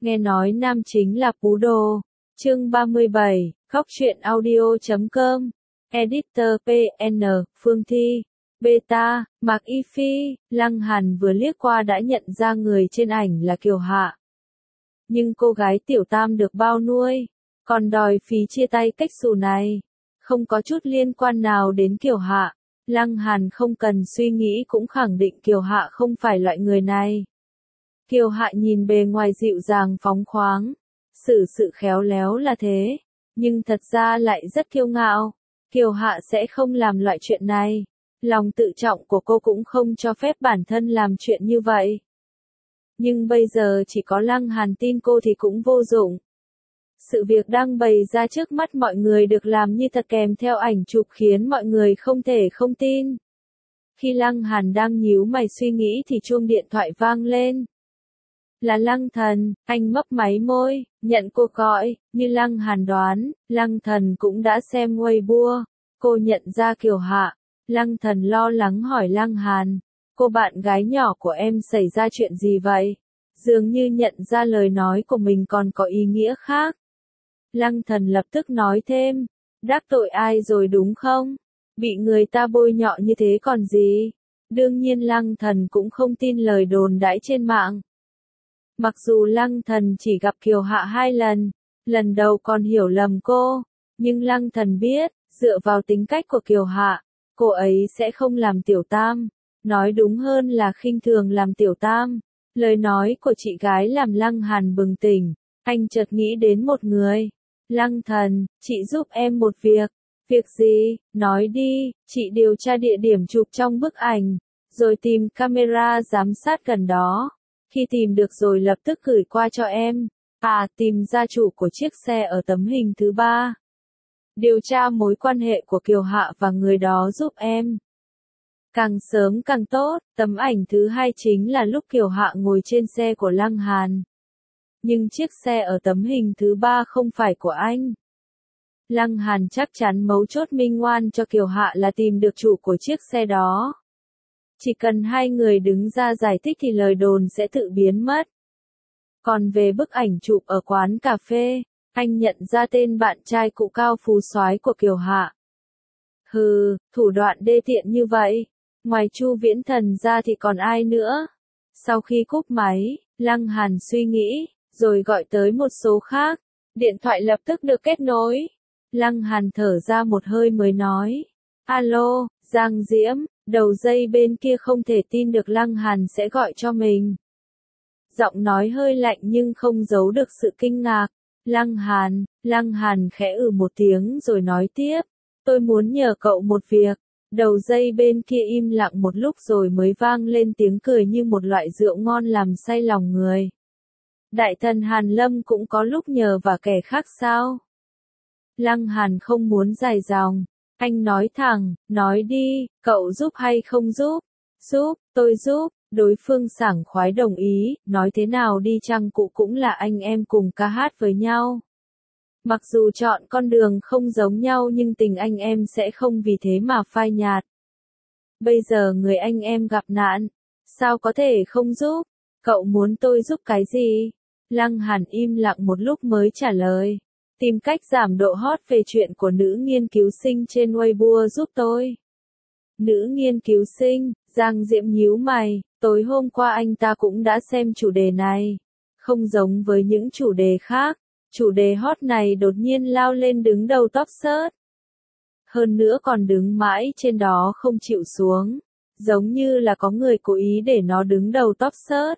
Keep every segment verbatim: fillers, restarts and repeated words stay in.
Nghe nói nam chính là Pú Đô. Chương ba mươi bảy, góc truyện audio chấm com. Editor pê en, Phương Thi. Beta, Mạc Y Phi. Lăng Hàn vừa liếc qua đã nhận ra người trên ảnh là Kiều Hạ. Nhưng cô gái tiểu tam được bao nuôi, còn đòi phí chia tay cách xù này, không có chút liên quan nào đến Kiều Hạ. Lăng Hàn không cần suy nghĩ cũng khẳng định Kiều Hạ không phải loại người này. Kiều Hạ nhìn bề ngoài dịu dàng phóng khoáng, xử sự khéo léo là thế, nhưng thật ra lại rất kiêu ngạo. Kiều Hạ sẽ không làm loại chuyện này, lòng tự trọng của cô cũng không cho phép bản thân làm chuyện như vậy. Nhưng bây giờ chỉ có Lăng Hàn tin cô thì cũng vô dụng. Sự việc đang bày ra trước mắt mọi người được làm như thật kèm theo ảnh chụp khiến mọi người không thể không tin. Khi Lăng Hàn đang nhíu mày suy nghĩ thì chuông điện thoại vang lên. Là Lăng Thần, anh mấp máy môi, nhận cuộc gọi. Như Lăng Hàn đoán, Lăng Thần cũng đã xem Weibo. Cô nhận ra Kiều Hạ. Lăng Thần lo lắng hỏi Lăng Hàn, cô bạn gái nhỏ của em xảy ra chuyện gì vậy? Dường như nhận ra lời nói của mình còn có ý nghĩa khác. Lăng Thần lập tức nói thêm, đắc tội ai rồi đúng không? Bị người ta bôi nhọ như thế còn gì? Đương nhiên Lăng Thần cũng không tin lời đồn đãi trên mạng. Mặc dù Lăng Thần chỉ gặp Kiều Hạ hai lần, lần đầu còn hiểu lầm cô, nhưng Lăng Thần biết, dựa vào tính cách của Kiều Hạ, cô ấy sẽ không làm tiểu tam, nói đúng hơn là khinh thường làm tiểu tam. Lời nói của chị gái làm Lăng Hàn bừng tỉnh, anh chợt nghĩ đến một người. Lăng Thần, chị giúp em một việc. Việc gì? Nói đi. Chị điều tra địa điểm chụp trong bức ảnh, rồi tìm camera giám sát gần đó. Khi tìm được rồi lập tức gửi qua cho em. À, tìm ra chủ của chiếc xe ở tấm hình thứ ba. Điều tra mối quan hệ của Kiều Hạ và người đó giúp em. Càng sớm càng tốt. Tấm ảnh thứ hai chính là lúc Kiều Hạ ngồi trên xe của Lăng Hàn. Nhưng chiếc xe ở tấm hình thứ ba không phải của anh. Lăng Hàn chắc chắn mấu chốt minh oan cho Kiều Hạ là tìm được chủ của chiếc xe đó. Chỉ cần hai người đứng ra giải thích thì lời đồn sẽ tự biến mất. Còn về bức ảnh chụp ở quán cà phê, anh nhận ra tên bạn trai cụ cao phú soái của Kiều Hạ. Hừ, thủ đoạn đê tiện như vậy, ngoài Chu Viễn Thần ra thì còn ai nữa? Sau khi cúp máy, Lăng Hàn suy nghĩ, rồi gọi tới một số khác. Điện thoại lập tức được kết nối. Lăng Hàn thở ra một hơi mới nói. Alo, Giang Diễm. Đầu dây bên kia không thể tin được Lăng Hàn sẽ gọi cho mình. Giọng nói hơi lạnh nhưng không giấu được sự kinh ngạc. Lăng Hàn, Lăng Hàn khẽ ừ một tiếng rồi nói tiếp. Tôi muốn nhờ cậu một việc. Đầu dây bên kia im lặng một lúc rồi mới vang lên tiếng cười như một loại rượu ngon làm say lòng người. Đại thần Hàn Lâm cũng có lúc nhờ và kẻ khác sao? Lăng Hàn không muốn dài dòng. Anh nói thẳng, nói đi, cậu giúp hay không giúp? Giúp, tôi giúp. Đối phương sảng khoái đồng ý, nói thế nào đi chăng cụ cũng là anh em cùng ca hát với nhau. Mặc dù chọn con đường không giống nhau nhưng tình anh em sẽ không vì thế mà phai nhạt. Bây giờ người anh em gặp nạn, sao có thể không giúp? Cậu muốn tôi giúp cái gì? Lăng Hàn im lặng một lúc mới trả lời. Tìm cách giảm độ hot về chuyện của nữ nghiên cứu sinh trên Weibo giúp tôi. Nữ nghiên cứu sinh, Giang Diễm nhíu mày, tối hôm qua anh ta cũng đã xem chủ đề này. Không giống với những chủ đề khác, chủ đề hot này đột nhiên lao lên đứng đầu top search. Hơn nữa còn đứng mãi trên đó không chịu xuống, giống như là có người cố ý để nó đứng đầu top search.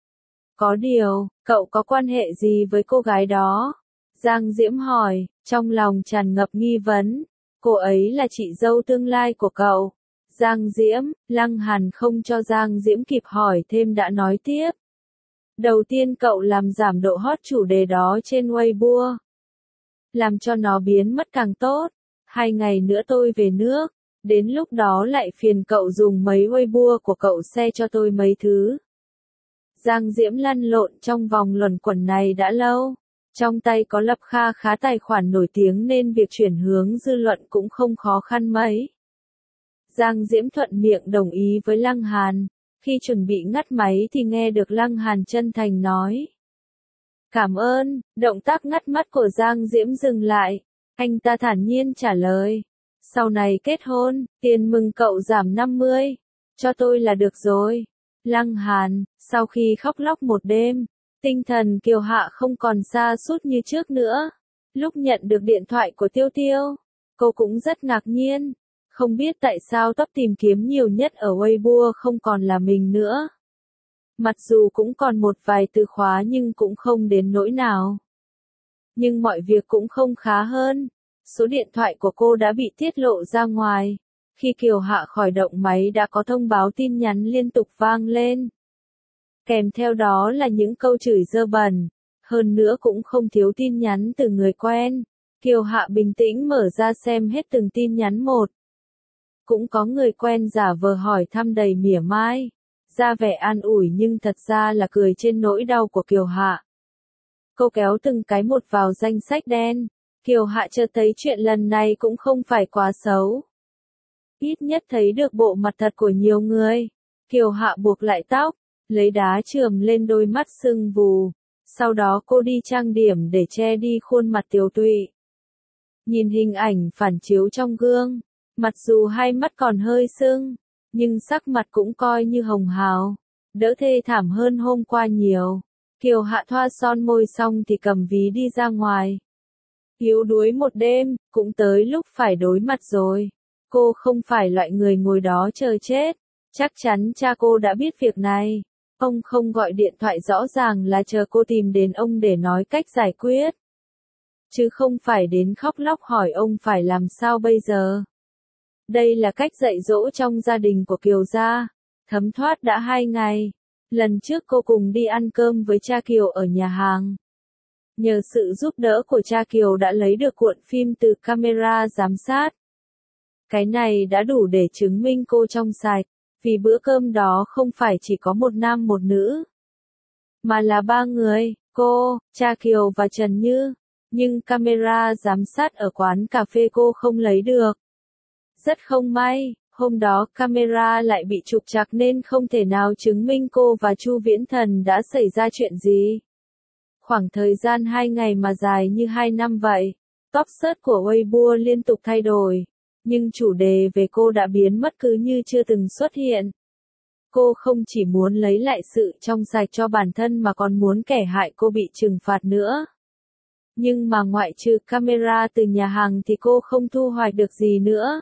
Có điều, cậu có quan hệ gì với cô gái đó? Giang Diễm hỏi, trong lòng tràn ngập nghi vấn. Cô ấy là chị dâu tương lai của cậu. Giang Diễm, Lăng Hàn không cho Giang Diễm kịp hỏi thêm đã nói tiếp. Đầu tiên cậu làm giảm độ hot chủ đề đó trên Weibo. Làm cho nó biến mất càng tốt. Hai ngày nữa tôi về nước. Đến lúc đó lại phiền cậu dùng mấy Weibo của cậu share cho tôi mấy thứ. Giang Diễm lăn lộn trong vòng luẩn quẩn này đã lâu. Trong tay có lập kha khá tài khoản nổi tiếng nên việc chuyển hướng dư luận cũng không khó khăn mấy. Giang Diễm thuận miệng đồng ý với Lăng Hàn. Khi chuẩn bị ngắt máy thì nghe được Lăng Hàn chân thành nói. Cảm ơn, động tác ngắt mắt của Giang Diễm dừng lại. Anh ta thản nhiên trả lời. Sau này kết hôn, tiền mừng cậu giảm năm mươi. Cho tôi là được rồi. Lăng Hàn, sau khi khóc lóc một đêm, tinh thần Kiều Hạ không còn sa sút như trước nữa. Lúc nhận được điện thoại của Tiêu Tiêu, cô cũng rất ngạc nhiên. Không biết tại sao top tìm kiếm nhiều nhất ở Weibo không còn là mình nữa. Mặc dù cũng còn một vài từ khóa nhưng cũng không đến nỗi nào. Nhưng mọi việc cũng không khá hơn. Số điện thoại của cô đã bị tiết lộ ra ngoài. Khi Kiều Hạ khỏi động máy đã có thông báo tin nhắn liên tục vang lên. Kèm theo đó là những câu chửi dơ bẩn. Hơn nữa cũng không thiếu tin nhắn từ người quen. Kiều Hạ bình tĩnh mở ra xem hết từng tin nhắn một. Cũng có người quen giả vờ hỏi thăm đầy mỉa mai. Ra vẻ an ủi nhưng thật ra là cười trên nỗi đau của Kiều Hạ. Cô kéo từng cái một vào danh sách đen. Kiều Hạ chợt thấy chuyện lần này cũng không phải quá xấu. Ít nhất thấy được bộ mặt thật của nhiều người. Kiều Hạ buộc lại tóc, lấy đá chườm lên đôi mắt sưng vù. Sau đó cô đi trang điểm để che đi khuôn mặt tiều tụy. Nhìn hình ảnh phản chiếu trong gương, mặc dù hai mắt còn hơi sưng, nhưng sắc mặt cũng coi như hồng hào, đỡ thê thảm hơn hôm qua nhiều. Kiều Hạ thoa son môi xong thì cầm ví đi ra ngoài. Yếu đuối một đêm, cũng tới lúc phải đối mặt rồi. Cô không phải loại người ngồi đó chờ chết. Chắc chắn cha cô đã biết việc này. Ông không gọi điện thoại rõ ràng là chờ cô tìm đến ông để nói cách giải quyết. Chứ không phải đến khóc lóc hỏi ông phải làm sao bây giờ. Đây là cách dạy dỗ trong gia đình của Kiều gia. Thấm thoát đã hai ngày. Lần trước cô cùng đi ăn cơm với cha Kiều ở nhà hàng. Nhờ sự giúp đỡ của cha Kiều đã lấy được cuộn phim từ camera giám sát. Cái này đã đủ để chứng minh cô trong sạch, vì bữa cơm đó không phải chỉ có một nam một nữ, mà là ba người, cô, cha Kiều và Trần Như. Nhưng camera giám sát ở quán cà phê cô không lấy được. Rất không may, hôm đó camera lại bị trục trặc nên không thể nào chứng minh cô và Chu Viễn Thần đã xảy ra chuyện gì. Khoảng thời gian hai ngày mà dài như hai năm vậy. Top search của Weibo liên tục thay đổi. Nhưng chủ đề về cô đã biến mất cứ như chưa từng xuất hiện. Cô không chỉ muốn lấy lại sự trong sạch cho bản thân mà còn muốn kẻ hại cô bị trừng phạt nữa. Nhưng mà ngoại trừ camera từ nhà hàng thì cô không thu hoạch được gì nữa.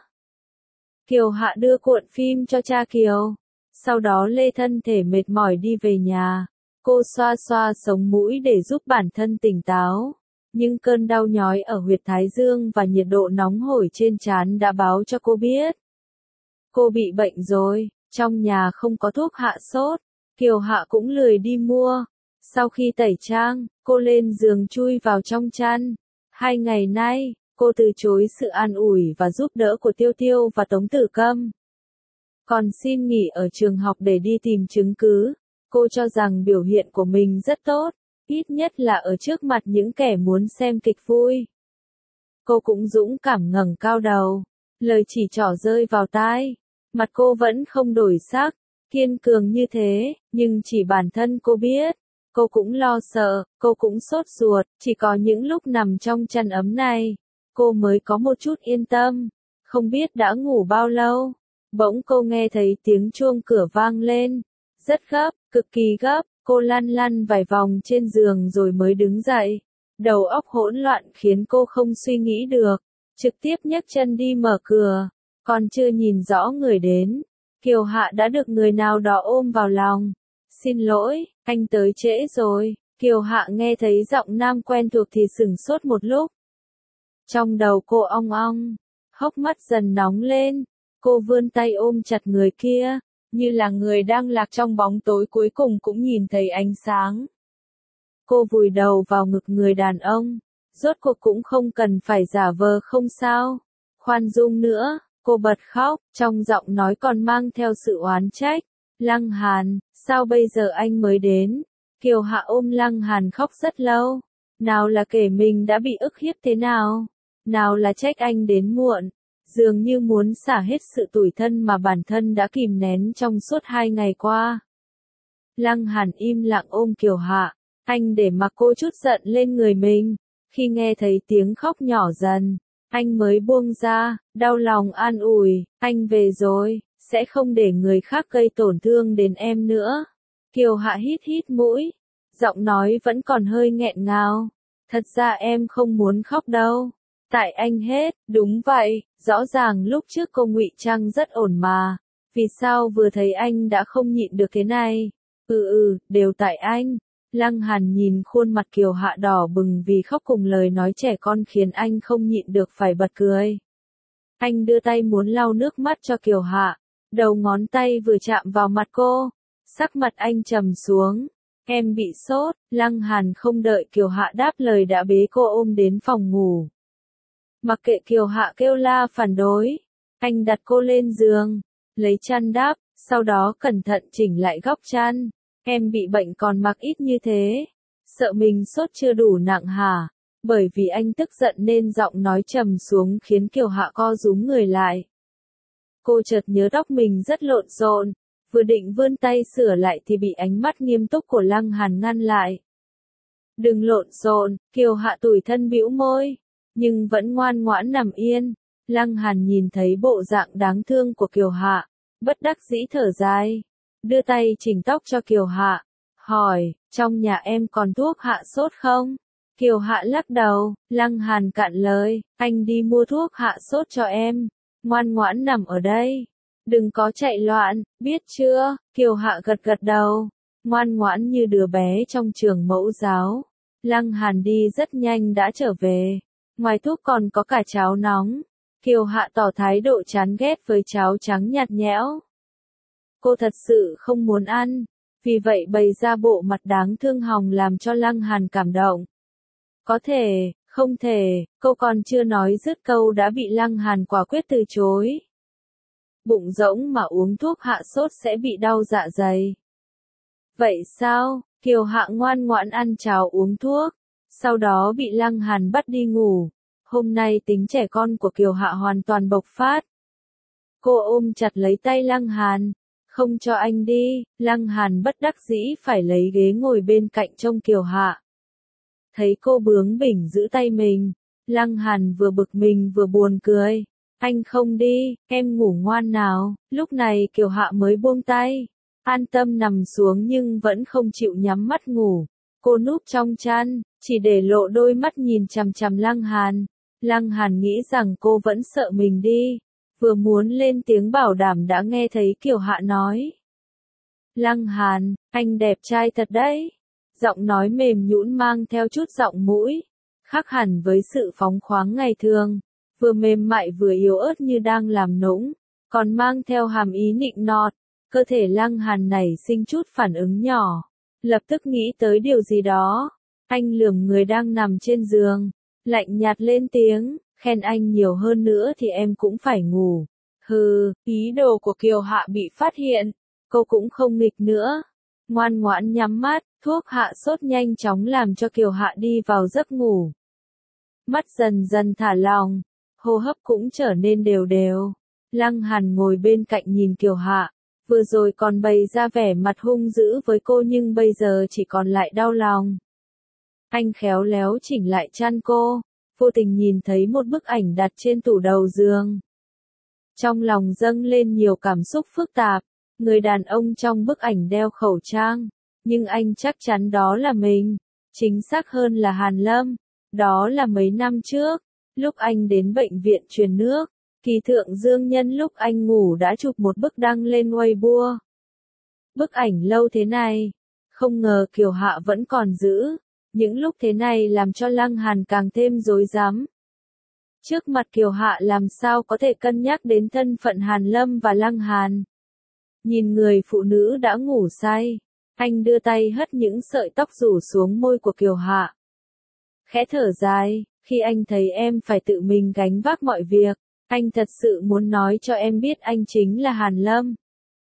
Kiều Hạ đưa cuộn phim cho cha Kiều. Sau đó lê thân thể mệt mỏi đi về nhà. Cô xoa xoa sống mũi để giúp bản thân tỉnh táo. Nhưng cơn đau nhói ở huyệt thái dương và nhiệt độ nóng hổi trên trán đã báo cho cô biết. Cô bị bệnh rồi, trong nhà không có thuốc hạ sốt. Kiều Hạ cũng lười đi mua. Sau khi tẩy trang, cô lên giường chui vào trong chăn. Hai ngày nay, cô từ chối sự an ủi và giúp đỡ của Tiêu Tiêu và Tống Tử Câm. Còn xin nghỉ ở trường học để đi tìm chứng cứ. Cô cho rằng biểu hiện của mình rất tốt, ít nhất là ở trước mặt những kẻ muốn xem kịch vui. Cô cũng dũng cảm ngẩng cao đầu, lời chỉ trỏ rơi vào tai. Mặt cô vẫn không đổi sắc, kiên cường như thế, nhưng chỉ bản thân cô biết. Cô cũng lo sợ, cô cũng sốt ruột, chỉ có những lúc nằm trong chăn ấm này, cô mới có một chút yên tâm. Không biết đã ngủ bao lâu, bỗng cô nghe thấy tiếng chuông cửa vang lên. Rất gấp, cực kỳ gấp, cô lăn lăn vài vòng trên giường rồi mới đứng dậy. Đầu óc hỗn loạn khiến cô không suy nghĩ được. Trực tiếp nhấc chân đi mở cửa. Còn chưa nhìn rõ người đến. Kiều Hạ đã được người nào đó ôm vào lòng. Xin lỗi, anh tới trễ rồi. Kiều Hạ nghe thấy giọng nam quen thuộc thì sửng sốt một lúc. Trong đầu cô ong ong. Hốc mắt dần nóng lên. Cô vươn tay ôm chặt người kia. Như là người đang lạc trong bóng tối cuối cùng cũng nhìn thấy ánh sáng. Cô vùi đầu vào ngực người đàn ông. Rốt cuộc cũng không cần phải giả vờ không sao. Khoan dung nữa, cô bật khóc, trong giọng nói còn mang theo sự oán trách. Lăng Hàn, sao bây giờ anh mới đến? Kiều Hạ ôm Lăng Hàn khóc rất lâu. Nào là kể mình đã bị ức hiếp thế nào? Nào là trách anh đến muộn? Dường như muốn xả hết sự tủi thân mà bản thân đã kìm nén trong suốt hai ngày qua. Lăng Hàn im lặng ôm Kiều Hạ. Anh để mặc cô chút giận lên người mình. Khi nghe thấy tiếng khóc nhỏ dần, anh mới buông ra, đau lòng an ủi, anh về rồi, sẽ không để người khác gây tổn thương đến em nữa. Kiều Hạ hít hít mũi, giọng nói vẫn còn hơi nghẹn ngào. Thật ra em không muốn khóc đâu. Tại anh hết, đúng vậy, rõ ràng lúc trước cô ngụy trang rất ổn mà. Vì sao vừa thấy anh đã không nhịn được thế này? Ừ ừ, đều tại anh. Lăng Hàn nhìn khuôn mặt Kiều Hạ đỏ bừng vì khóc cùng lời nói trẻ con khiến anh không nhịn được phải bật cười. Anh đưa tay muốn lau nước mắt cho Kiều Hạ, đầu ngón tay vừa chạm vào mặt cô, sắc mặt anh trầm xuống. Em bị sốt, Lăng Hàn không đợi Kiều Hạ đáp lời đã bế cô ôm đến phòng ngủ. Mặc kệ Kiều Hạ kêu la phản đối, anh đặt cô lên giường, lấy chăn đắp, sau đó cẩn thận chỉnh lại góc chăn. Em bị bệnh còn mặc ít như thế, sợ mình sốt chưa đủ nặng hả? Bởi vì anh tức giận nên giọng nói trầm xuống khiến Kiều Hạ co rúm người lại. Cô chợt nhớ tóc mình rất lộn xộn, vừa định vươn tay sửa lại thì bị ánh mắt nghiêm túc của Lăng Hàn ngăn lại. Đừng lộn xộn, Kiều Hạ tủi thân bĩu môi, nhưng vẫn ngoan ngoãn nằm yên. Lăng Hàn nhìn thấy bộ dạng đáng thương của Kiều Hạ, bất đắc dĩ thở dài, đưa tay chỉnh tóc cho Kiều Hạ, hỏi, trong nhà em còn thuốc hạ sốt không? Kiều Hạ lắc đầu, Lăng Hàn cạn lời, anh đi mua thuốc hạ sốt cho em, ngoan ngoãn nằm ở đây, đừng có chạy loạn, biết chưa? Kiều Hạ gật gật đầu, ngoan ngoãn như đứa bé trong trường mẫu giáo. Lăng Hàn đi rất nhanh đã trở về, ngoài thuốc còn có cả cháo nóng. Kiều Hạ tỏ thái độ chán ghét với cháo trắng nhạt nhẽo. Cô thật sự không muốn ăn, vì vậy bày ra bộ mặt đáng thương hòng làm cho Lăng Hàn cảm động. Có thể, không thể, cô còn chưa nói dứt câu đã bị Lăng Hàn quả quyết từ chối. Bụng rỗng mà uống thuốc hạ sốt sẽ bị đau dạ dày. Vậy sao? Kiều Hạ ngoan ngoãn ăn cháo uống thuốc, sau đó bị Lăng Hàn bắt đi ngủ. Hôm nay tính trẻ con của Kiều Hạ hoàn toàn bộc phát. Cô ôm chặt lấy tay Lăng Hàn, không cho anh đi. Lăng Hàn bất đắc dĩ phải lấy ghế ngồi bên cạnh trông Kiều Hạ. Thấy cô bướng bỉnh giữ tay mình, Lăng Hàn vừa bực mình vừa buồn cười. Anh không đi, em ngủ ngoan nào. Lúc này Kiều Hạ mới buông tay, an tâm nằm xuống nhưng vẫn không chịu nhắm mắt ngủ. Cô núp trong chăn, chỉ để lộ đôi mắt nhìn chằm chằm Lăng Hàn. Lăng Hàn nghĩ rằng cô vẫn sợ mình đi, vừa muốn lên tiếng bảo đảm đã nghe thấy Kiều Hạ nói. Lăng Hàn, anh đẹp trai thật đấy. Giọng nói mềm nhũn mang theo chút giọng mũi, khác hẳn với sự phóng khoáng ngày thường, vừa mềm mại vừa yếu ớt như đang làm nũng, còn mang theo hàm ý nịnh nọt. Cơ thể Lăng Hàn nảy sinh chút phản ứng nhỏ, lập tức nghĩ tới điều gì đó. Anh lườm người đang nằm trên giường, lạnh nhạt lên tiếng, khen anh nhiều hơn nữa thì em cũng phải ngủ. Hừ, ý đồ của Kiều Hạ bị phát hiện, cô cũng không nghịch nữa. Ngoan ngoãn nhắm mắt, thuốc hạ sốt nhanh chóng làm cho Kiều Hạ đi vào giấc ngủ. Mắt dần dần thả lỏng, hô hấp cũng trở nên đều đều. Lăng Hàn ngồi bên cạnh nhìn Kiều Hạ, vừa rồi còn bày ra vẻ mặt hung dữ với cô nhưng bây giờ chỉ còn lại đau lòng. Anh khéo léo chỉnh lại chăn cô, vô tình nhìn thấy một bức ảnh đặt trên tủ đầu giường. Trong lòng dâng lên nhiều cảm xúc phức tạp, người đàn ông trong bức ảnh đeo khẩu trang, nhưng anh chắc chắn đó là mình, chính xác hơn là Hàn Lâm. Đó là mấy năm trước, lúc anh đến bệnh viện truyền nước, Kỳ Thượng Dương nhân lúc anh ngủ đã chụp một bức đăng lên Weibo. Bức ảnh lâu thế này, không ngờ Kiều Hạ vẫn còn giữ. Những lúc thế này làm cho Lăng Hàn càng thêm rối rắm. Trước mặt Kiều Hạ làm sao có thể cân nhắc đến thân phận Hàn Lâm và Lăng Hàn. Nhìn người phụ nữ đã ngủ say, anh đưa tay hất những sợi tóc rủ xuống môi của Kiều Hạ. Khẽ thở dài, khi anh thấy em phải tự mình gánh vác mọi việc, anh thật sự muốn nói cho em biết anh chính là Hàn Lâm.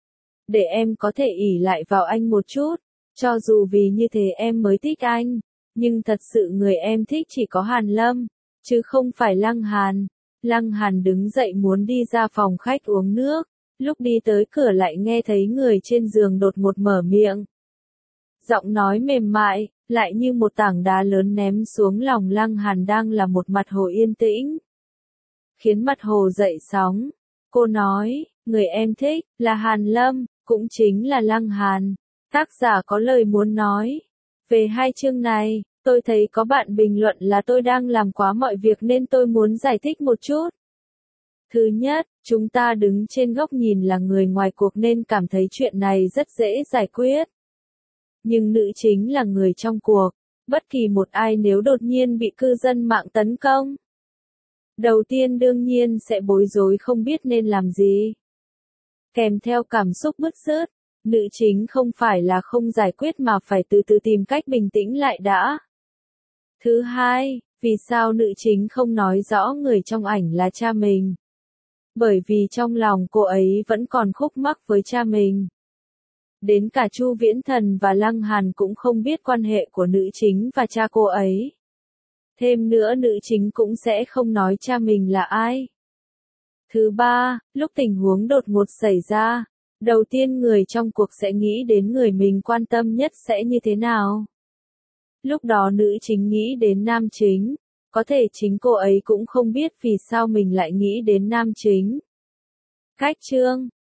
Để em có thể ỷ lại vào anh một chút, cho dù vì như thế em mới thích anh. Nhưng thật sự người em thích chỉ có Hàn Lâm, chứ không phải Lăng Hàn. Lăng Hàn đứng dậy muốn đi ra phòng khách uống nước, lúc đi tới cửa lại nghe thấy người trên giường đột ngột mở miệng. Giọng nói mềm mại, lại như một tảng đá lớn ném xuống lòng Lăng Hàn đang là một mặt hồ yên tĩnh. Khiến mặt hồ dậy sóng. Cô nói, người em thích, là Hàn Lâm, cũng chính là Lăng Hàn. Tác giả có lời muốn nói. Về hai chương này, tôi thấy có bạn bình luận là tôi đang làm quá mọi việc nên tôi muốn giải thích một chút. Thứ nhất, chúng ta đứng trên góc nhìn là người ngoài cuộc nên cảm thấy chuyện này rất dễ giải quyết. Nhưng nữ chính là người trong cuộc, bất kỳ một ai nếu đột nhiên bị cư dân mạng tấn công. Đầu tiên đương nhiên sẽ bối rối không biết nên làm gì. Kèm theo cảm xúc bứt rứt, nữ chính không phải là không giải quyết mà phải từ từ tìm cách bình tĩnh lại đã. Thứ hai, vì sao nữ chính không nói rõ người trong ảnh là cha mình? Bởi vì trong lòng cô ấy vẫn còn khúc mắc với cha mình. Đến cả Chu Viễn Thần và Lăng Hàn cũng không biết quan hệ của nữ chính và cha cô ấy. Thêm nữa nữ chính cũng sẽ không nói cha mình là ai. Thứ ba, lúc tình huống đột ngột xảy ra, đầu tiên người trong cuộc sẽ nghĩ đến người mình quan tâm nhất sẽ như thế nào. Lúc đó nữ chính nghĩ đến nam chính, có thể chính cô ấy cũng không biết vì sao mình lại nghĩ đến nam chính. Cách chương